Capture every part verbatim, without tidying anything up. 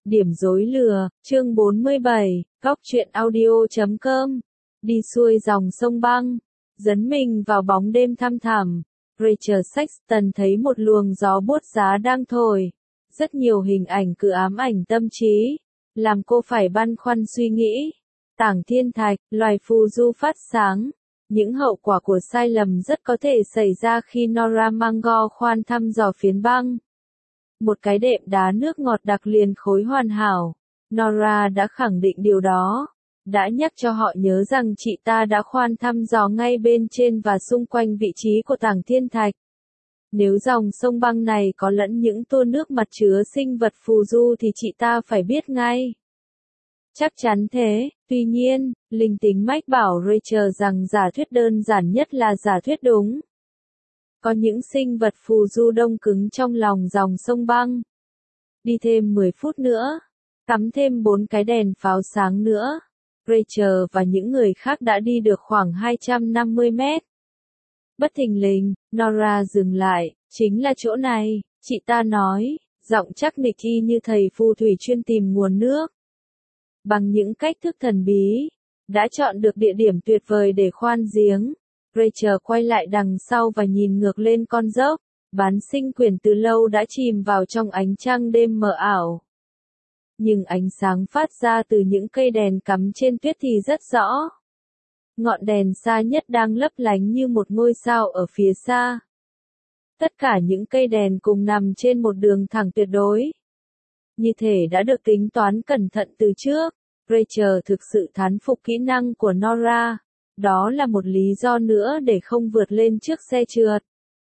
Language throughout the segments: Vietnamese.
Điểm rối lừa, chương bốn mươi bảy, góc truyện audio chấm com. Đi xuôi dòng sông băng, dấn mình vào bóng đêm thăm thẳm, Rachel Sexton thấy một luồng gió buốt giá đang thổi. Rất nhiều hình ảnh cứ ám ảnh tâm trí, làm cô phải băn khoăn suy nghĩ. Tảng thiên thạch, loài phù du phát sáng. Những hậu quả của sai lầm rất có thể xảy ra khi Nora Mangor khoan thăm dò phiến băng. Một cái đệm đá nước ngọt đặc liền khối hoàn hảo. Nora đã khẳng định điều đó. Đã nhắc cho họ nhớ rằng chị ta đã khoan thăm dò ngay bên trên và xung quanh vị trí của tảng thiên thạch. Nếu dòng sông băng này có lẫn những tua nước mặt chứa sinh vật phù du thì chị ta phải biết ngay. Chắc chắn thế, tuy nhiên, linh tính mách bảo Rachel rằng giả thuyết đơn giản nhất là giả thuyết đúng. Có những sinh vật phù du đông cứng trong lòng dòng sông băng. Đi thêm mười phút nữa, cắm thêm bốn cái đèn pháo sáng nữa. Rachel và những người khác đã đi được khoảng hai trăm năm mươi mét. Bất thình lình, Nora dừng lại, chính là chỗ này, chị ta nói, giọng chắc nịch y như thầy phù thủy chuyên tìm nguồn nước. Bằng những cách thức thần bí, đã chọn được địa điểm tuyệt vời để khoan giếng. Rachel quay lại đằng sau và nhìn ngược lên con dốc. Bán sinh quyển từ lâu đã chìm vào trong ánh trăng đêm mờ ảo. Nhưng ánh sáng phát ra từ những cây đèn cắm trên tuyết thì rất rõ. Ngọn đèn xa nhất đang lấp lánh như một ngôi sao ở phía xa. Tất cả những cây đèn cùng nằm trên một đường thẳng tuyệt đối. Như thể đã được tính toán cẩn thận từ trước. Rachel thực sự thán phục kỹ năng của Nora. Đó là một lý do nữa để không vượt lên trước xe trượt.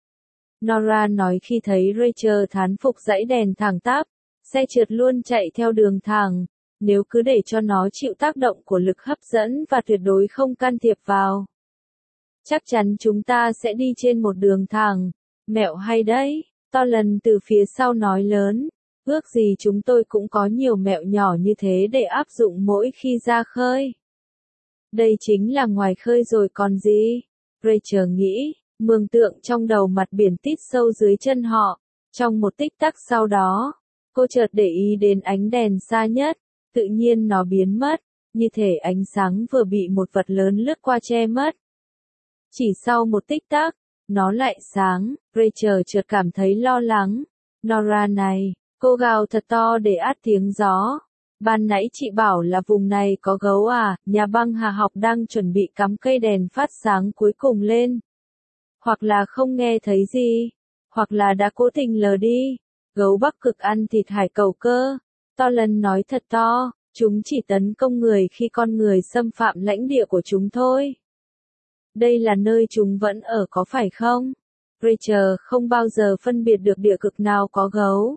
Nora nói khi thấy Rachel thán phục dãy đèn thẳng tắp, xe trượt luôn chạy theo đường thẳng, nếu cứ để cho nó chịu tác động của lực hấp dẫn và tuyệt đối không can thiệp vào. Chắc chắn chúng ta sẽ đi trên một đường thẳng, mẹo hay đấy, Tolan từ phía sau nói lớn, ước gì chúng tôi cũng có nhiều mẹo nhỏ như thế để áp dụng mỗi khi ra khơi. Đây chính là ngoài khơi rồi còn gì, Rachel nghĩ. Mường tượng trong đầu mặt biển tít sâu dưới chân họ. Trong một tích tắc sau đó, cô chợt để ý đến ánh đèn xa nhất. Tự nhiên nó biến mất, như thể ánh sáng vừa bị một vật lớn lướt qua che mất. Chỉ sau một tích tắc, nó lại sáng. Rachel chợt cảm thấy lo lắng. Nora này, cô gào thật to để át tiếng gió. Ban nãy chị bảo là vùng này có gấu à? Nhà băng hà học đang chuẩn bị cắm cây đèn phát sáng cuối cùng lên. Hoặc là không nghe thấy gì, hoặc là đã cố tình lờ đi. Gấu Bắc Cực ăn thịt hải cẩu cơ. Tolan nói thật to, chúng chỉ tấn công người khi con người xâm phạm lãnh địa của chúng thôi. Đây là nơi chúng vẫn ở có phải không? Rachel không bao giờ phân biệt được địa cực nào có gấu.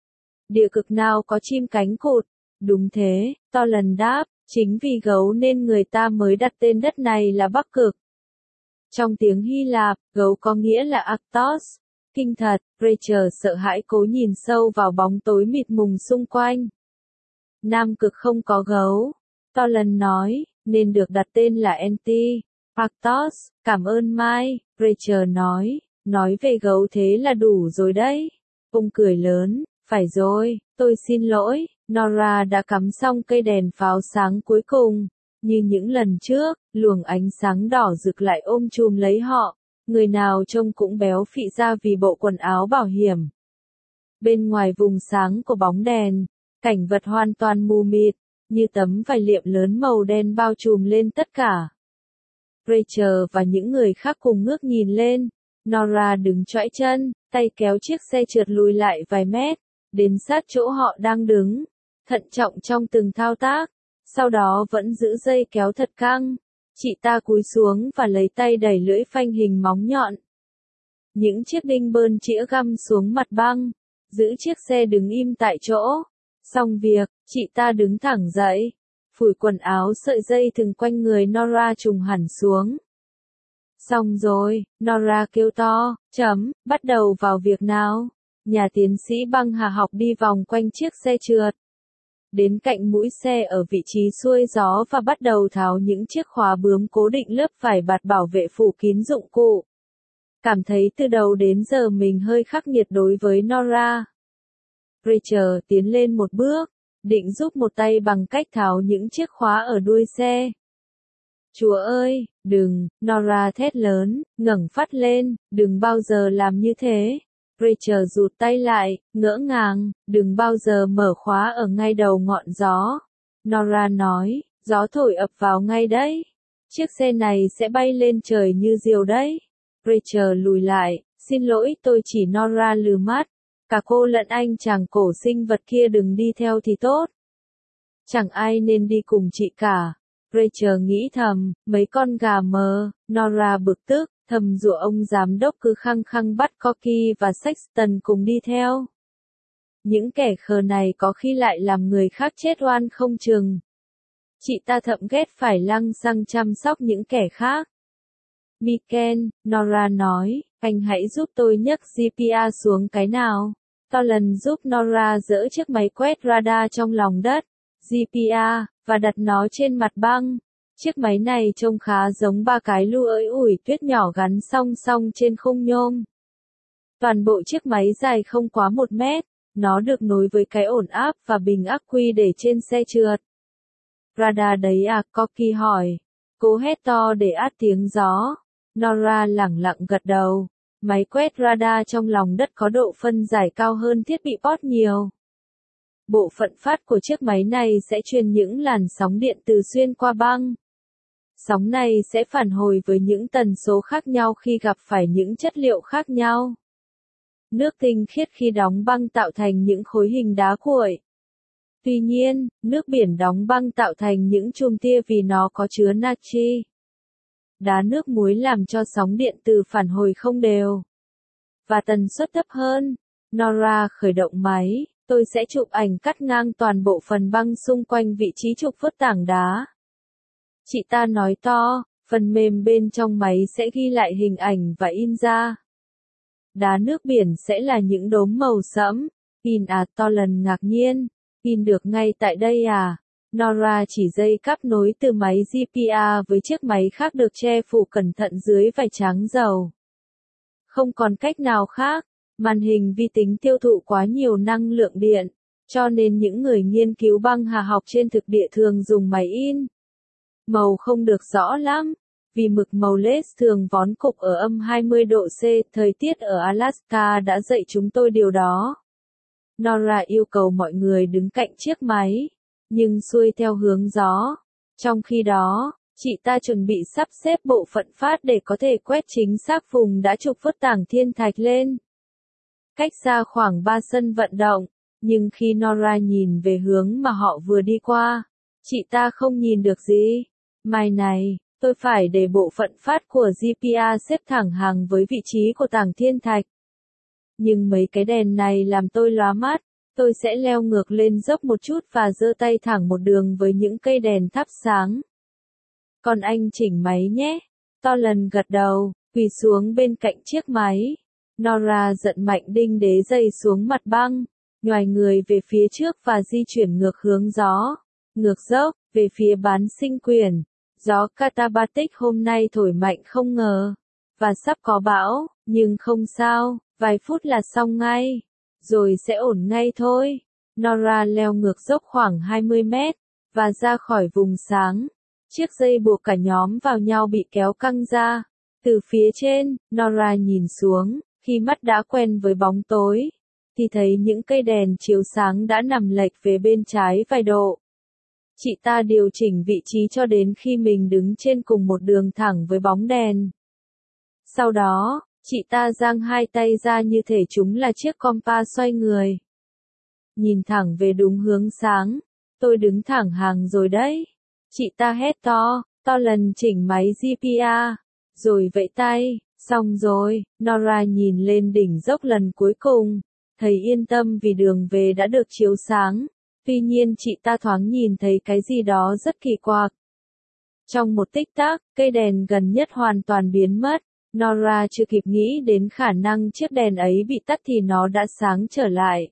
Địa cực nào có chim cánh cụt. Đúng thế, Tolan đáp, chính vì gấu nên người ta mới đặt tên đất này là Bắc Cực. Trong tiếng Hy Lạp, gấu có nghĩa là Arctos. Kinh thật, Rachel sợ hãi cố nhìn sâu vào bóng tối mịt mùng xung quanh. Nam Cực không có gấu. Tolan nói, nên được đặt tên là Anti. Arctos, cảm ơn Mai, Rachel nói, nói về gấu thế là đủ rồi đấy. Ông cười lớn, phải rồi, tôi xin lỗi. Nora đã cắm xong cây đèn pháo sáng cuối cùng. Như những lần trước, luồng ánh sáng đỏ rực lại ôm chùm lấy họ, người nào trông cũng béo phị ra vì bộ quần áo bảo hiểm. Bên ngoài vùng sáng của bóng đèn, cảnh vật hoàn toàn mù mịt, như tấm vải liệm lớn màu đen bao trùm lên tất cả. Rachel và những người khác cùng ngước nhìn lên, Nora đứng chõi chân, tay kéo chiếc xe trượt lùi lại vài mét, đến sát chỗ họ đang đứng, thận trọng trong từng thao tác. Sau đó vẫn giữ dây kéo thật căng. Chị ta cúi xuống và lấy tay đẩy lưỡi phanh hình móng nhọn. Những chiếc đinh bơn chĩa găm xuống mặt băng, giữ chiếc xe đứng im tại chỗ. Xong việc, chị ta đứng thẳng dậy, phủi quần áo sợi dây thừng quanh người Nora trùng hẳn xuống. Xong rồi, Nora kêu to, chấm, bắt đầu vào việc nào. Nhà tiến sĩ băng hà học đi vòng quanh chiếc xe trượt. Đến cạnh mũi xe ở vị trí xuôi gió và bắt đầu tháo những chiếc khóa bướm cố định lớp vải bạt bảo vệ phủ kín dụng cụ. Cảm thấy từ đầu đến giờ mình hơi khắc nghiệt đối với Nora. Rachel tiến lên một bước, định giúp một tay bằng cách tháo những chiếc khóa ở đuôi xe. Chúa ơi, đừng, Nora thét lớn, ngẩng phát lên, đừng bao giờ làm như thế. Rachel rụt tay lại, ngỡ ngàng, đừng bao giờ mở khóa ở ngay đầu ngọn gió. Nora nói, gió thổi ập vào ngay đấy. Chiếc xe này sẽ bay lên trời như diều đấy. Rachel lùi lại, xin lỗi tôi chỉ Nora lừ mắt. Cả cô lẫn anh chàng cổ sinh vật kia đừng đi theo thì tốt. Chẳng ai nên đi cùng chị cả. Rachel nghĩ thầm, mấy con gà mờ, Nora bực tức, thầm dụ ông giám đốc cứ khăng khăng bắt Corky và Sexton cùng đi theo. Những kẻ khờ này có khi lại làm người khác chết oan không chừng. Chị ta thậm ghét phải lăng xăng chăm sóc những kẻ khác. Miken, Nora nói, anh hãy giúp tôi nhấc giê pê a xuống cái nào. Tolan giúp Nora dỡ chiếc máy quét radar trong lòng đất, giê pê a, và đặt nó trên mặt băng. Chiếc máy này trông khá giống ba cái lu ới ủi tuyết nhỏ gắn song song trên khung nhôm. Toàn bộ chiếc máy dài không quá một mét, nó được nối với cái ổn áp và bình ắc quy để trên xe trượt. Radar đấy à, Corky hỏi. Cố hét to để át tiếng gió. Nora lẳng lặng gật đầu. Máy quét radar trong lòng đất có độ phân giải cao hơn thiết bị port nhiều. Bộ phận phát của chiếc máy này sẽ truyền những làn sóng điện từ xuyên qua băng. Sóng này sẽ phản hồi với những tần số khác nhau khi gặp phải những chất liệu khác nhau. Nước tinh khiết khi đóng băng tạo thành những khối hình đá cuội. Tuy nhiên, nước biển đóng băng tạo thành những chùm tia vì nó có chứa natri. Đá nước muối làm cho sóng điện từ phản hồi không đều. Và tần suất thấp hơn. Nora khởi động máy, tôi sẽ chụp ảnh cắt ngang toàn bộ phần băng xung quanh vị trí trục vớt tảng đá. Chị ta nói to, phần mềm bên trong máy sẽ ghi lại hình ảnh và in ra. Đá nước biển sẽ là những đốm màu sẫm. In à, Tolan ngạc nhiên. In được ngay tại đây à? Nora chỉ dây cáp nối từ máy giê pê a với chiếc máy khác được che phủ cẩn thận dưới vải trắng dầu. Không còn cách nào khác, màn hình vi tính tiêu thụ quá nhiều năng lượng điện, cho nên những người nghiên cứu băng hà học trên thực địa thường dùng máy in. Màu không được rõ lắm, vì mực màu led thường vón cục ở âm hai mươi độ C, thời tiết ở Alaska đã dạy chúng tôi điều đó. Nora yêu cầu mọi người đứng cạnh chiếc máy, nhưng xuôi theo hướng gió. Trong khi đó, chị ta chuẩn bị sắp xếp bộ phận phát để có thể quét chính xác vùng đã trục vớt tảng thiên thạch lên. Cách xa khoảng ba sân vận động, nhưng khi Nora nhìn về hướng mà họ vừa đi qua, chị ta không nhìn được gì. Mai này, tôi phải để bộ phận phát của giê pê a xếp thẳng hàng với vị trí của tảng thiên thạch. Nhưng mấy cái đèn này làm tôi lóa mắt, tôi sẽ leo ngược lên dốc một chút và giơ tay thẳng một đường với những cây đèn thắp sáng. Còn anh chỉnh máy nhé. Tolan gật đầu, quỳ xuống bên cạnh chiếc máy. Nora giận mạnh đinh đế giày xuống mặt băng, nhoài người về phía trước và di chuyển ngược hướng gió, ngược dốc, về phía bán sinh quyển. Gió Katabatic hôm nay thổi mạnh không ngờ, và sắp có bão, nhưng không sao, vài phút là xong ngay, rồi sẽ ổn ngay thôi. Nora leo ngược dốc khoảng hai mươi mét, và ra khỏi vùng sáng. Chiếc dây buộc cả nhóm vào nhau bị kéo căng ra. Từ phía trên, Nora nhìn xuống, khi mắt đã quen với bóng tối, thì thấy những cây đèn chiếu sáng đã nằm lệch về bên trái vài độ. Chị ta điều chỉnh vị trí cho đến khi mình đứng trên cùng một đường thẳng với bóng đèn. Sau đó, chị ta giang hai tay ra như thể chúng là chiếc compa xoay người. Nhìn thẳng về đúng hướng sáng. Tôi đứng thẳng hàng rồi đấy. Chị ta hét to, Tolan chỉnh máy giê pê a. Rồi vẫy tay, xong rồi. Nora nhìn lên đỉnh dốc lần cuối cùng. Thấy yên tâm vì đường về đã được chiếu sáng. Tuy nhiên chị ta thoáng nhìn thấy cái gì đó rất kỳ quặc. Trong một tích tắc, cây đèn gần nhất hoàn toàn biến mất. Nora chưa kịp nghĩ đến khả năng chiếc đèn ấy bị tắt thì nó đã sáng trở lại.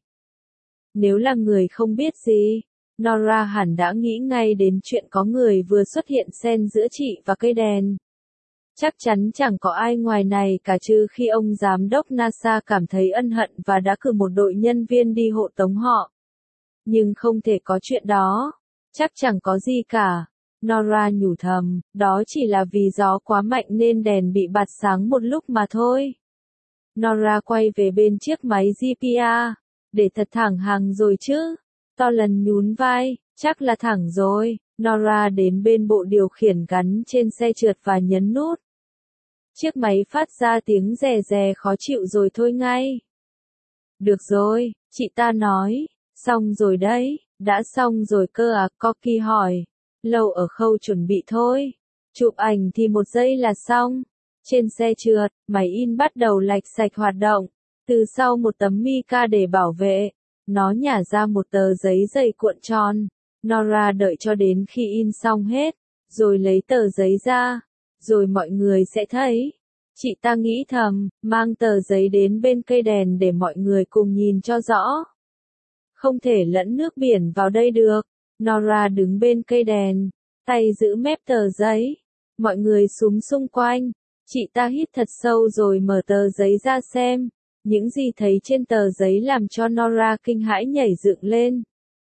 Nếu là người không biết gì, Nora hẳn đã nghĩ ngay đến chuyện có người vừa xuất hiện xen giữa chị và cây đèn. Chắc chắn chẳng có ai ngoài này cả trừ khi ông giám đốc NASA cảm thấy ân hận và đã cử một đội nhân viên đi hộ tống họ. Nhưng không thể có chuyện đó. Chắc chẳng có gì cả. Nora nhủ thầm, đó chỉ là vì gió quá mạnh nên đèn bị bạt sáng một lúc mà thôi. Nora quay về bên chiếc máy giê pê a. Để thật thẳng hàng rồi chứ. Toland nhún vai, chắc là thẳng rồi. Nora đến bên bộ điều khiển gắn trên xe trượt và nhấn nút. Chiếc máy phát ra tiếng rè rè khó chịu rồi thôi ngay. Được rồi, chị ta nói. Xong rồi đấy, đã xong rồi cơ à, Corky hỏi. Lâu ở khâu chuẩn bị thôi. Chụp ảnh thì một giây là xong. Trên xe trượt, máy in bắt đầu lạch sạch hoạt động. Từ sau một tấm mica để bảo vệ, nó nhả ra một tờ giấy dày cuộn tròn. Nora đợi cho đến khi in xong hết, rồi lấy tờ giấy ra, rồi mọi người sẽ thấy. Chị ta nghĩ thầm, mang tờ giấy đến bên cây đèn để mọi người cùng nhìn cho rõ. Không thể lẫn nước biển vào đây được. Nora đứng bên cây đèn, tay giữ mép tờ giấy. Mọi người súm xung quanh. Chị ta hít thật sâu rồi mở tờ giấy ra xem. Những gì thấy trên tờ giấy làm cho Nora kinh hãi nhảy dựng lên.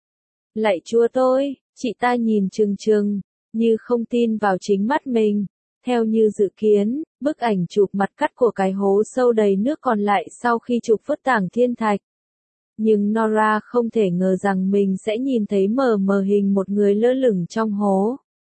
Lạy Chúa tôi, chị ta nhìn trừng trừng, như không tin vào chính mắt mình. Theo như dự kiến, bức ảnh chụp mặt cắt của cái hố sâu đầy nước còn lại sau khi chụp vứt tảng thiên thạch. Nhưng Nora không thể ngờ rằng mình sẽ nhìn thấy mờ mờ hình một người lơ lửng trong hố.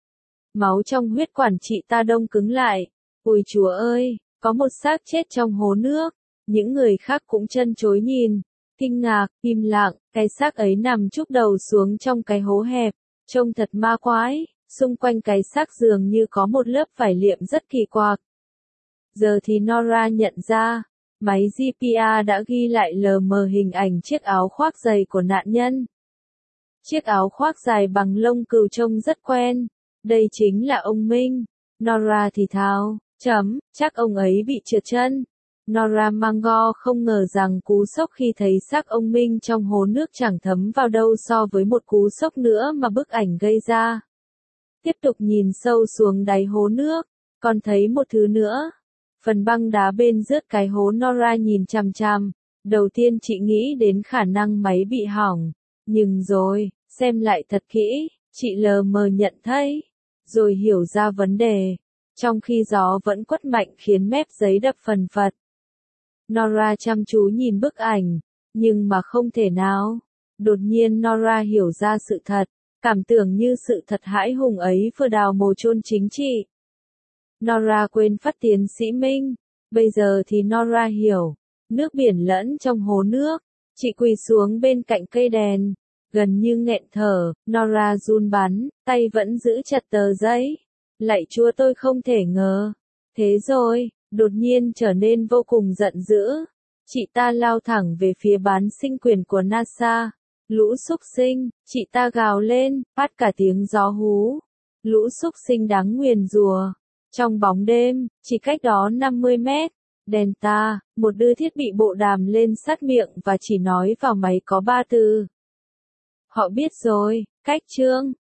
Máu trong huyết quản chị ta đông cứng lại. Ôi Chúa ơi, có một xác chết trong hố nước. Những người khác cũng chân chối nhìn, kinh ngạc, im lặng, cái xác ấy nằm chúc đầu xuống trong cái hố hẹp, trông thật ma quái, xung quanh cái xác dường như có một lớp vải liệm rất kỳ quặc. Giờ thì Nora nhận ra, máy giê pê a đã ghi lại lờ mờ hình ảnh chiếc áo khoác dày của nạn nhân. Chiếc áo khoác dài bằng lông cừu trông rất quen, đây chính là ông Minh. Nora thì thào, chấm, chắc ông ấy bị trượt chân. Nora Mango không ngờ rằng cú sốc khi thấy xác ông Minh trong hố nước chẳng thấm vào đâu so với một cú sốc nữa mà bức ảnh gây ra. Tiếp tục nhìn sâu xuống đáy hố nước, còn thấy một thứ nữa. Phần băng đá bên rớt cái hố Nora nhìn chằm chằm. Đầu tiên chị nghĩ đến khả năng máy bị hỏng. Nhưng rồi, xem lại thật kỹ, chị lờ mờ nhận thấy. Rồi hiểu ra vấn đề. Trong khi gió vẫn quất mạnh khiến mép giấy đập phần phật. Nora chăm chú nhìn bức ảnh, nhưng mà không thể nào. Đột nhiên Nora hiểu ra sự thật, cảm tưởng như sự thật hãi hùng ấy vừa đào mồ chôn chính trị. Nora quên phát tiến sĩ Minh, bây giờ thì Nora hiểu, nước biển lẫn trong hố nước. Chị quỳ xuống bên cạnh cây đèn, gần như nghẹn thở, Nora run bắn, tay vẫn giữ chặt tờ giấy. Lạy Chúa tôi không thể ngờ. Thế rồi, đột nhiên trở nên vô cùng giận dữ. Chị ta lao thẳng về phía bán sinh quyền của NASA. Lũ súc sinh, chị ta gào lên, phát cả tiếng gió hú. Lũ súc sinh đáng nguyền rủa. Trong bóng đêm, chỉ cách đó năm mươi mét, Delta, một đưa thiết bị bộ đàm lên sát miệng và chỉ nói vào máy có ba từ. Họ biết rồi, cách chương.